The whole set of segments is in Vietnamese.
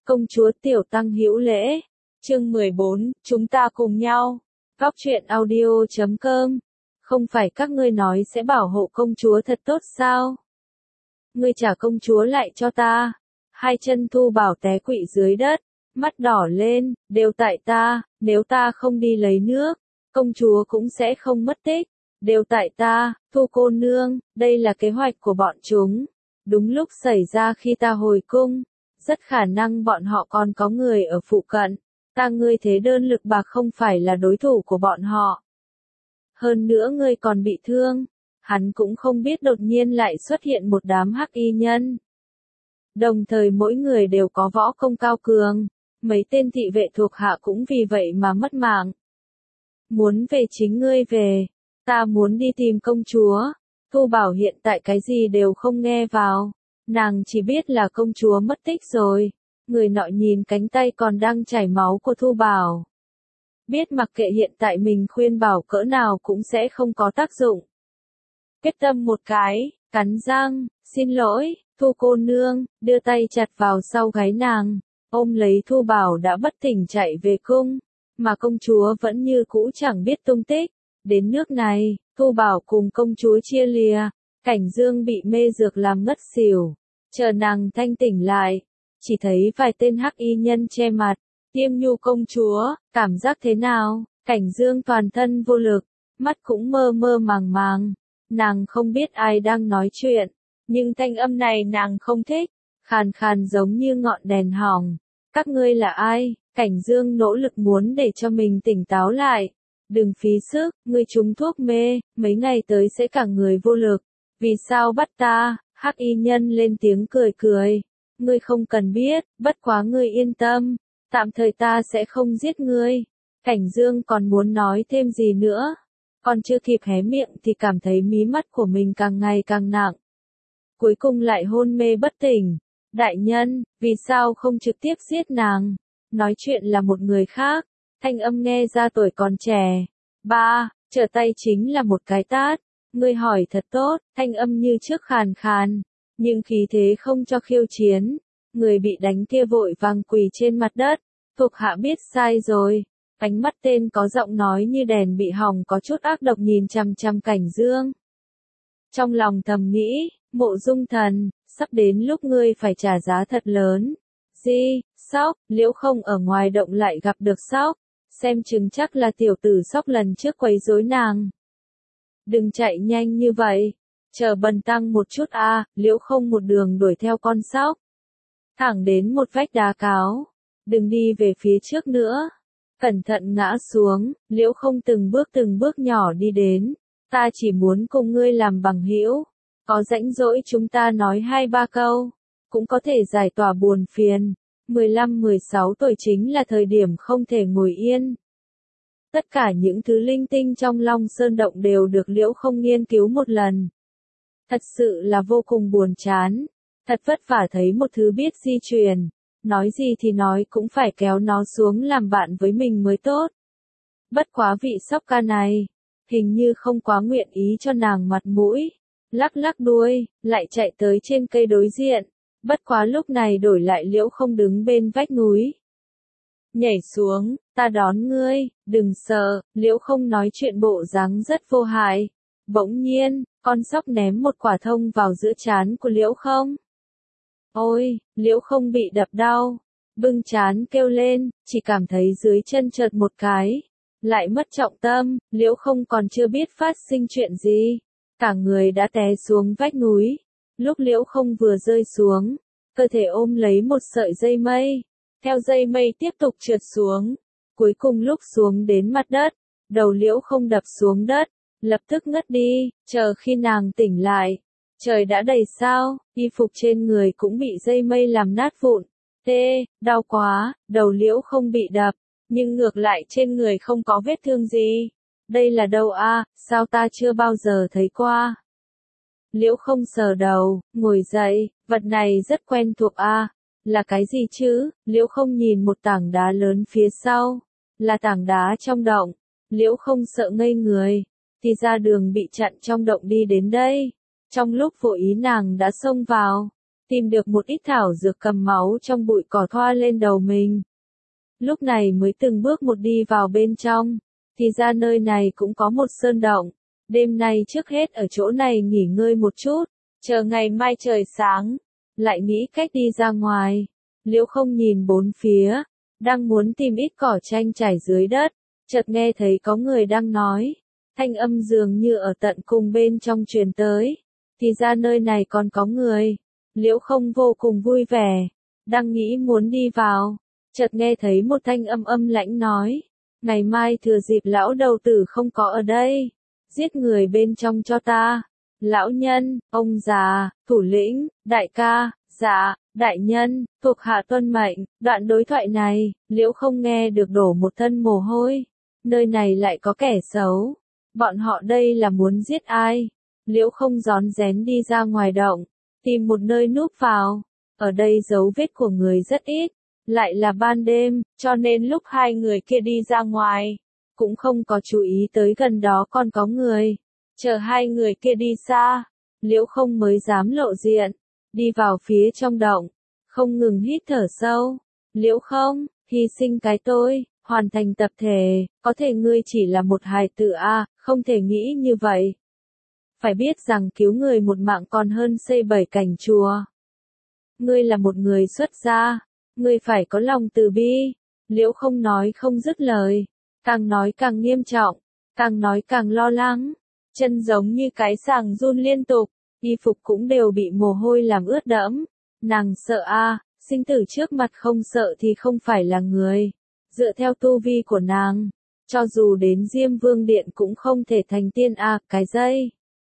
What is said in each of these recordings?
Công chúa Tiểu Tăng hữu lễ. Chương 14, chúng ta cùng nhau. Góc truyện audio.com. Không phải các ngươi nói sẽ bảo hộ công chúa thật tốt sao? Ngươi trả công chúa lại cho ta. Hai chân Thu Bảo té quỵ dưới đất, mắt đỏ lên, đều tại ta, nếu ta không đi lấy nước, công chúa cũng sẽ không mất tích. Đều tại ta, Thu cô nương, đây là kế hoạch của bọn chúng. Đúng lúc xảy ra khi ta hồi cung, rất khả năng bọn họ còn có người ở phụ cận. Ta ngươi thế đơn lực bạc không phải là đối thủ của bọn họ. Hơn nữa ngươi còn bị thương. Hắn cũng không biết đột nhiên lại xuất hiện một đám hắc y nhân. Đồng thời mỗi người đều có võ công cao cường. Mấy tên thị vệ thuộc hạ cũng vì vậy mà mất mạng. Muốn về chính ngươi về. Ta muốn đi tìm công chúa. Thu Bảo hiện tại cái gì đều không nghe vào. Nàng chỉ biết là công chúa mất tích rồi. Người nọ nhìn cánh tay còn đang chảy máu của Thu Bảo. Biết mặc kệ hiện tại mình khuyên bảo cỡ nào cũng sẽ không có tác dụng. Kết tâm một cái, cắn răng, xin lỗi, Thu cô nương, đưa tay chặt vào sau gáy nàng, ôm lấy Thu Bảo đã bất tỉnh chạy về cung, mà công chúa vẫn như cũ chẳng biết tung tích. Đến nước này, Thu Bảo cùng công chúa chia lìa, Cảnh Dương bị mê dược làm ngất xỉu, chờ nàng thanh tỉnh lại, chỉ thấy vài tên hắc y nhân che mặt. Tiêm Nhu công chúa, cảm giác thế nào? Cảnh Dương toàn thân vô lực, mắt cũng mơ mơ màng màng. Nàng không biết ai đang nói chuyện, nhưng thanh âm này nàng không thích, khàn khàn giống như ngọn đèn hỏng. Các ngươi là ai? Cảnh Dương nỗ lực muốn để cho mình tỉnh táo lại. Đừng phí sức, ngươi trúng thuốc mê, mấy ngày tới sẽ cả người vô lực. Vì sao bắt ta? Hắc y nhân lên tiếng cười cười. Ngươi không cần biết, bất quá ngươi yên tâm. Tạm thời ta sẽ không giết ngươi. Cảnh Dương còn muốn nói thêm gì nữa. Còn chưa kịp hé miệng thì cảm thấy mí mắt của mình càng ngày càng nặng. Cuối cùng lại hôn mê bất tỉnh. Đại nhân, vì sao không trực tiếp giết nàng? Nói chuyện là một người khác. Thanh âm nghe ra tuổi còn trẻ. Ba, trở tay chính là một cái tát. Ngươi hỏi thật tốt, thanh âm như trước khàn khàn. Nhưng khí thế không cho khiêu chiến. Người bị đánh kia vội vàng quỳ trên mặt đất. Thuộc hạ biết sai rồi. Ánh mắt tên có giọng nói như đèn bị hỏng có chút ác độc nhìn chằm chằm Cảnh Dương. Trong lòng thầm nghĩ, Mộ Dung Thần, sắp đến lúc ngươi phải trả giá thật lớn. Gì, Sóc, Liễu Không ở ngoài động lại gặp được Sóc. Xem chừng chắc là tiểu tử Sóc lần trước quấy rối nàng. Đừng chạy nhanh như vậy. Chờ bần tăng một chút a. Liễu Không một đường đuổi theo con Sóc. Thẳng đến một vách đá cáo. Đừng đi về phía trước nữa. Cẩn thận ngã xuống, Liễu Không từng bước nhỏ đi đến. Ta chỉ muốn cùng ngươi làm bằng hữu. Có rãnh rỗi chúng ta nói 2-3 câu. Cũng có thể giải tỏa buồn phiền. 15-16 tuổi chính là thời điểm không thể ngồi yên. Tất cả những thứ linh tinh trong Long Sơn Động đều được Liễu Không nghiên cứu một lần. Thật sự là vô cùng buồn chán. Thật vất vả thấy một thứ biết di truyền. Nói gì thì nói cũng phải kéo nó xuống làm bạn với mình mới tốt. Bất quá vị Sóc ca này, hình như không quá nguyện ý cho nàng mặt mũi. Lắc lắc đuôi, lại chạy tới trên cây đối diện. Bất quá lúc này đổi lại Liễu Không đứng bên vách núi. Nhảy xuống, ta đón ngươi, đừng sợ, Liễu Không nói chuyện bộ dáng rất vô hại. Bỗng nhiên, con Sóc ném một quả thông vào giữa trán của Liễu Không. Ôi, Liễu Không bị đập đau, bưng trán kêu lên, chỉ cảm thấy dưới chân chợt một cái, lại mất trọng tâm, Liễu Không còn chưa biết phát sinh chuyện gì, cả người đã té xuống vách núi. Lúc Liễu Không vừa rơi xuống, cơ thể ôm lấy một sợi dây mây, theo dây mây tiếp tục trượt xuống, cuối cùng lúc xuống đến mặt đất, đầu Liễu Không đập xuống đất, lập tức ngất đi, chờ khi nàng tỉnh lại. Trời đã đầy sao, y phục trên người cũng bị dây mây làm nát vụn. Đau quá, đầu Liễu Không bị đập, nhưng ngược lại trên người không có vết thương gì. Đây là đâu a? Sao ta chưa bao giờ thấy qua? Liễu Không sờ đầu, ngồi dậy, vật này rất quen thuộc a. Là cái gì chứ? Liễu Không nhìn một tảng đá lớn phía sau. Là tảng đá trong động. Liễu Không sợ ngây người. Thì ra đường bị chặn trong động đi đến đây. Trong lúc vô ý nàng đã xông vào, tìm được một ít thảo dược cầm máu trong bụi cỏ thoa lên đầu mình. Lúc này mới từng bước một đi vào bên trong, thì ra nơi này cũng có một sơn động, đêm nay trước hết ở chỗ này nghỉ ngơi một chút, chờ ngày mai trời sáng, lại nghĩ cách đi ra ngoài. Liễu Không nhìn bốn phía, đang muốn tìm ít cỏ tranh trải dưới đất, chợt nghe thấy có người đang nói, thanh âm dường như ở tận cùng bên trong truyền tới, thì ra nơi này còn có người. Liễu Không vô cùng vui vẻ, đang nghĩ muốn đi vào, chợt nghe thấy một thanh âm âm lãnh nói, ngày mai thừa dịp lão đầu tử không có ở đây, giết người bên trong cho ta. Lão nhân, ông già, thủ lĩnh, đại ca, dạ, đại nhân, thuộc hạ tuân mệnh. Đoạn đối thoại này, Liễu Không nghe được đổ một thân mồ hôi. Nơi này lại có kẻ xấu. Bọn họ đây là muốn giết ai? Liễu Không rón rén đi ra ngoài động, tìm một nơi núp vào. Ở đây dấu vết của người rất ít, lại là ban đêm, cho nên lúc hai người kia đi ra ngoài, cũng không có chú ý tới gần đó còn có người. Chờ hai người kia đi xa, Liễu Không mới dám lộ diện, đi vào phía trong động, không ngừng hít thở sâu. Liễu Không, hy sinh cái tôi, hoàn thành tập thể, có thể ngươi chỉ là một hài tử a, không thể nghĩ như vậy. Phải biết rằng cứu người một mạng còn hơn xây 7 cảnh chùa. Ngươi là một người xuất gia, ngươi phải có lòng từ bi. Liễu Không nói không dứt lời, càng nói càng nghiêm trọng, càng nói càng lo lắng. Chân giống như cái sàng run liên tục, y phục cũng đều bị mồ hôi làm ướt đẫm. Nàng sợ a, sinh tử trước mặt không sợ thì không phải là người. Dựa theo tu vi của nàng, cho dù đến Diêm Vương Điện cũng không thể thành tiên a, cái dây.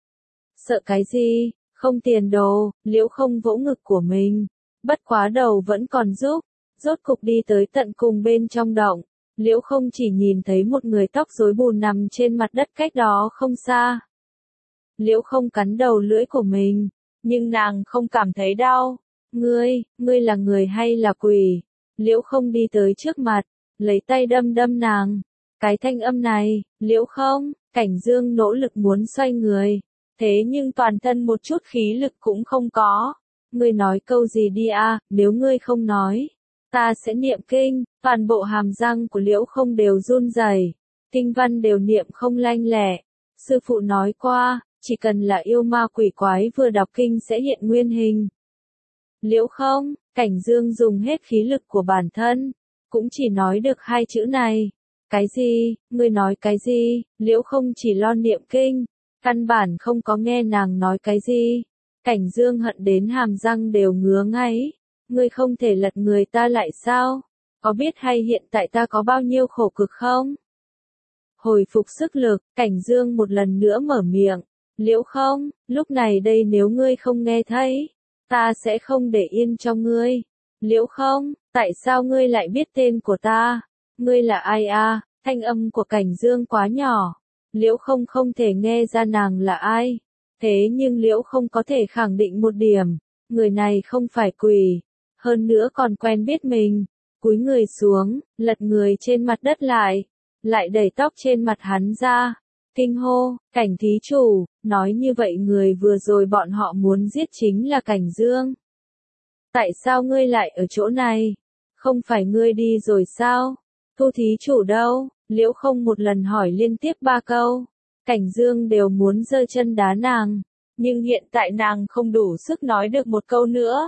Sợ cái gì, không tiền đồ. Liễu Không vỗ ngực của mình, bất quá đầu vẫn còn giúp, rốt cục đi tới tận cùng bên trong động. Liễu Không chỉ nhìn thấy một người tóc rối bù nằm trên mặt đất cách đó không xa. Liễu Không cắn đầu lưỡi của mình, nhưng nàng không cảm thấy đau. Ngươi là người hay là quỷ? Liễu Không đi tới trước mặt, lấy tay đâm đâm nàng. Cái thanh âm này, Liễu Không, Cảnh Dương nỗ lực muốn xoay người, thế nhưng toàn thân một chút khí lực cũng không có. Ngươi nói câu gì đi a, nếu ngươi không nói, ta sẽ niệm kinh. Toàn bộ hàm răng của Liễu Không đều run rẩy, kinh văn đều niệm không lanh lẹ. Sư phụ nói qua, chỉ cần là yêu ma quỷ quái vừa đọc kinh sẽ hiện nguyên hình. Liễu Không, Cảnh Dương dùng hết khí lực của bản thân, cũng chỉ nói được hai chữ này. Cái gì, ngươi nói cái gì? Liễu Không chỉ lo niệm kinh, căn bản không có nghe nàng nói cái gì. Cảnh Dương hận đến hàm răng đều ngứa ngáy. Ngươi không thể lật người ta lại sao? Có biết hay hiện tại ta có bao nhiêu khổ cực không? Hồi phục sức lực, Cảnh Dương một lần nữa mở miệng. Liễu Không, lúc này đây nếu ngươi không nghe thấy, ta sẽ không để yên cho ngươi. Liễu Không, tại sao ngươi lại biết tên của ta? Ngươi là ai a? Thanh âm của Cảnh Dương quá nhỏ, Liễu Không không thể nghe ra nàng là ai. Thế nhưng Liễu Không có thể khẳng định một điểm, người này không phải quỷ, hơn nữa còn quen biết mình. Cúi người xuống, lật người trên mặt đất lại đẩy tóc trên mặt hắn ra. Kinh hô, Cảnh thí chủ, nói như vậy người vừa rồi bọn họ muốn giết chính là Cảnh Dương. Tại sao ngươi lại ở chỗ này? Không phải ngươi đi rồi sao? Thu thí chủ đâu? Liễu Không một lần hỏi liên tiếp 3 câu. Cảnh Dương đều muốn giơ chân đá nàng, nhưng hiện tại nàng không đủ sức nói được một câu nữa.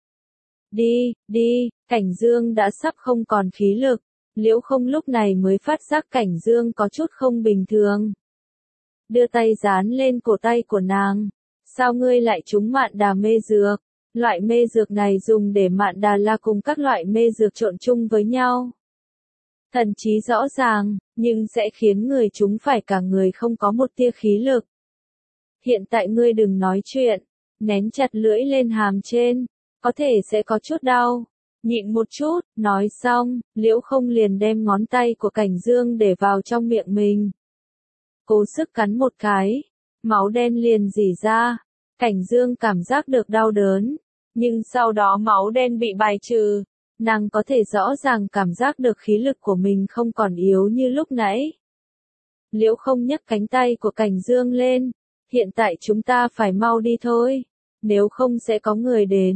Đi, Cảnh Dương đã sắp không còn khí lực. Liễu Không lúc này mới phát giác Cảnh Dương có chút không bình thường. Đưa tay dán lên cổ tay của nàng. Sao ngươi lại trúng mạn đà mê dược? Loại mê dược này dùng để mạn đà la cùng các loại mê dược trộn chung với nhau. Thần trí rõ ràng, nhưng sẽ khiến người chúng phải cả người không có một tia khí lực. Hiện tại ngươi đừng nói chuyện, nén chặt lưỡi lên hàm trên, có thể sẽ có chút đau. Nhịn một chút, nói xong, Liễu Không liền đem ngón tay của Cảnh Dương để vào trong miệng mình. Cố sức cắn một cái, máu đen liền rỉ ra. Cảnh Dương cảm giác được đau đớn, nhưng sau đó máu đen bị bài trừ. Nàng có thể rõ ràng cảm giác được khí lực của mình không còn yếu như lúc nãy. Liễu Không nhấc cánh tay của Cảnh Dương lên. Hiện tại chúng ta phải mau đi thôi, nếu không sẽ có người đến.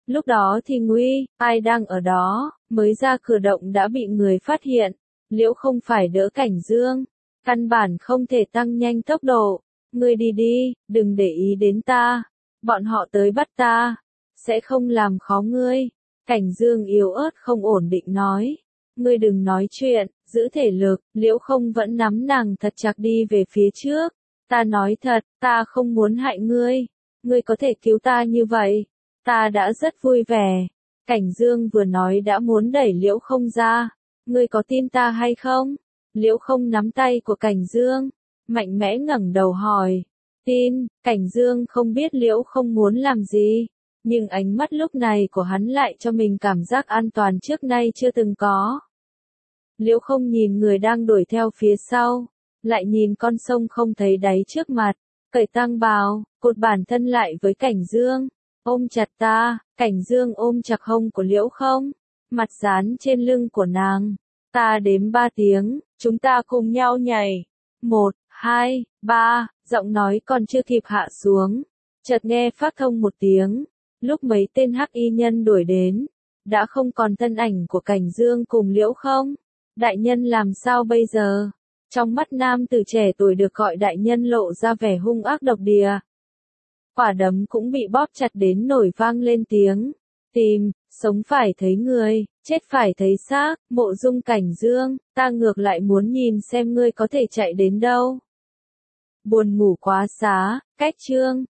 Lúc đó thì nguy, ai đang ở đó, mới ra cửa động đã bị người phát hiện. Liễu không phải đỡ Cảnh Dương, căn bản không thể tăng nhanh tốc độ. Ngươi đi đi, đừng để ý đến ta. Bọn họ tới bắt ta, sẽ không làm khó ngươi. Cảnh Dương yếu ớt không ổn định nói. Ngươi đừng nói chuyện, giữ thể lực. Liễu không vẫn nắm nàng thật chặt đi về phía trước. Ta nói thật, ta không muốn hại ngươi. Ngươi có thể cứu ta như vậy, ta đã rất vui vẻ. Cảnh Dương vừa nói đã muốn đẩy Liễu không ra. Ngươi có tin ta hay không? Liễu không nắm tay của Cảnh Dương, mạnh mẽ ngẩng đầu hỏi. Tin. Cảnh Dương không biết Liễu không muốn làm gì, nhưng ánh mắt lúc này của hắn lại cho mình cảm giác an toàn trước nay chưa từng có. Liễu không nhìn người đang đuổi theo phía sau, lại nhìn con sông không thấy đáy trước mặt, cởi tang bào, cột bản thân lại với Cảnh Dương. Ôm chặt ta. Cảnh Dương ôm chặt hông của Liễu không, mặt dán trên lưng của nàng. Ta đếm 3 tiếng, chúng ta cùng nhau nhảy. 1, 2, 3, giọng nói còn chưa kịp hạ xuống. Chợt nghe phát thông một tiếng, lúc mấy tên hắc y nhân đuổi đến, đã không còn thân ảnh của Cảnh Dương cùng Liễu không. Đại nhân làm sao bây giờ? Trong mắt nam tử trẻ tuổi được gọi đại nhân lộ ra vẻ hung ác độc địa. Quả đấm cũng bị bóp chặt đến nổi vang lên tiếng. Tìm, sống phải thấy người, chết phải thấy xác. Mộ Dung Cảnh Dương, ta ngược lại muốn nhìn xem ngươi có thể chạy đến đâu. Buồn ngủ quá xá, cách chương.